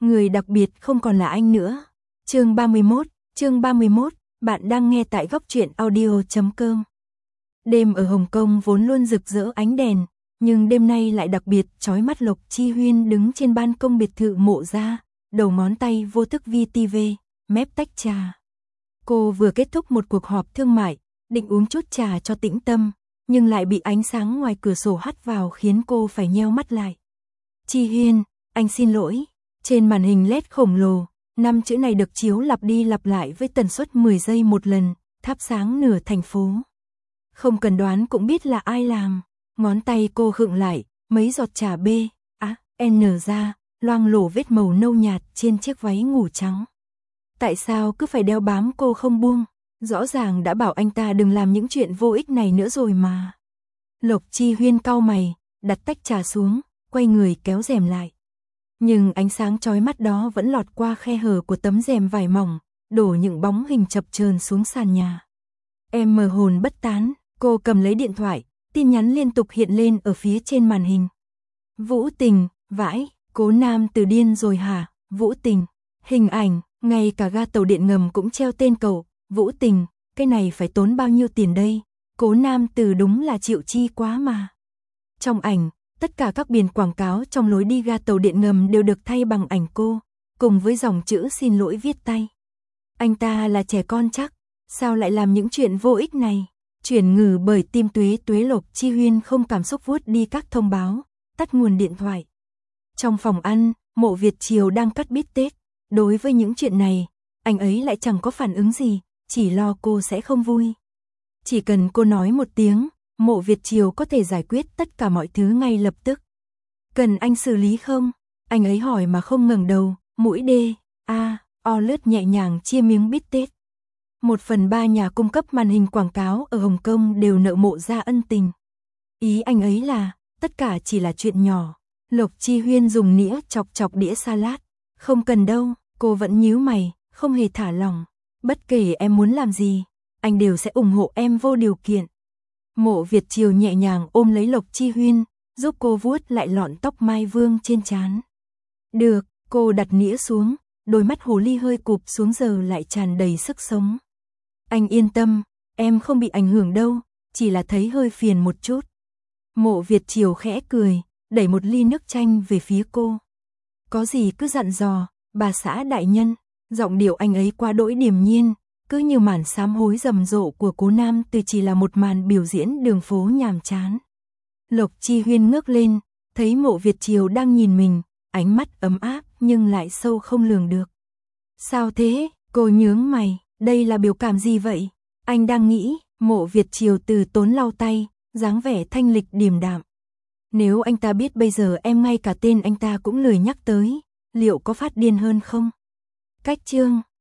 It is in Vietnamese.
Người đặc biệt không còn là anh nữa. Chương 31, bạn đang nghe tại góc truyện audio.com. Đêm ở Hồng Kông vốn luôn rực rỡ ánh đèn, nhưng đêm nay lại đặc biệt chói mắt. Lộc Chi Huyên đứng trên ban công biệt thự Mộ gia, đầu ngón tay vô thức vi TV, mép tách trà. Cô vừa kết thúc một cuộc họp thương mại, định uống chút trà cho tĩnh tâm, nhưng lại bị ánh sáng ngoài cửa sổ hắt vào khiến cô phải nheo mắt lại. Chi Huyên, anh xin lỗi. Trên màn hình LED khổng lồ, 5 chữ này được chiếu lặp đi lặp lại với tần suất 10 giây một lần, thắp sáng nửa thành phố. Không cần đoán cũng biết là ai làm. Ngón tay cô khựng lại, mấy giọt trà B, N ra, loang lổ vết màu nâu nhạt trên chiếc váy ngủ trắng. Tại sao cứ phải đeo bám cô không buông? Rõ ràng đã bảo anh ta đừng làm những chuyện vô ích này nữa rồi mà. Lộc Chi Huyên cau mày, đặt tách trà xuống, quay người kéo rèm lại. Nhưng ánh sáng chói mắt đó vẫn lọt qua khe hở của tấm rèm vải mỏng, đổ những bóng hình chập chờn xuống sàn nhà. Em mờ hồn bất tán, cô cầm lấy điện thoại, tin nhắn liên tục hiện lên ở phía trên màn hình. Vũ Tình, vãi, Cố Nam Từ điên rồi hả? Vũ Tình, hình ảnh, ngay cả ga tàu điện ngầm cũng treo tên cậu. Vũ Tình, cái này phải tốn bao nhiêu tiền đây? Cố Nam Từ đúng là chịu chi quá mà. Trong ảnh, tất cả các biển quảng cáo trong lối đi ga tàu điện ngầm đều được thay bằng ảnh cô, cùng với dòng chữ xin lỗi viết tay. Anh ta là trẻ con chắc, sao lại làm những chuyện vô ích này? Chuyển ngừ bởi tim tuế tuế. Lộc Chi Huyên không cảm xúc vuốt đi các thông báo, tắt nguồn điện thoại. Trong phòng ăn, Mộ Việt Triều đang cắt bít tết. Đối với những chuyện này, anh ấy lại chẳng có phản ứng gì, chỉ lo cô sẽ không vui. Chỉ cần cô nói một tiếng, Mộ Việt Triều có thể giải quyết tất cả mọi thứ ngay lập tức. Cần anh xử lý không? Anh ấy hỏi mà không ngẩng đầu, mũi o lướt nhẹ nhàng chia miếng bít tết. 1/3 nhà cung cấp màn hình quảng cáo ở Hồng Kông đều nợ Mộ gia ân tình. Ý anh ấy là, tất cả chỉ là chuyện nhỏ. Lộc Chi Huyên dùng nĩa chọc chọc đĩa salad. Không cần đâu, cô vẫn nhíu mày, không hề thả lỏng. Bất kể em muốn làm gì, anh đều sẽ ủng hộ em vô điều kiện. Mộ Việt Triều nhẹ nhàng ôm lấy Lộc Chi Huyên, giúp cô vuốt lại lọn tóc mai vương trên trán. Được, cô đặt nĩa xuống, đôi mắt hồ ly hơi cụp xuống giờ lại tràn đầy sức sống. Anh yên tâm, em không bị ảnh hưởng đâu, chỉ là thấy hơi phiền một chút. Mộ Việt Triều khẽ cười, đẩy một ly nước chanh về phía cô. Có gì cứ dặn dò, bà xã đại nhân. Giọng điệu anh ấy quá đỗi điềm nhiên, cứ như màn sám hối rầm rộ của Cố Nam Từ chỉ là một màn biểu diễn đường phố nhàm chán. Lộc Chi Huyên ngước lên, thấy Mộ Việt Triều đang nhìn mình, ánh mắt ấm áp nhưng lại sâu không lường được. Sao thế? Cô nhướng mày, đây là biểu cảm gì vậy? Anh đang nghĩ. Mộ Việt Triều từ tốn lau tay, dáng vẻ thanh lịch điềm đạm. Nếu anh ta biết bây giờ em ngay cả tên anh ta cũng lười nhắc tới, liệu có phát điên hơn không? Cách chương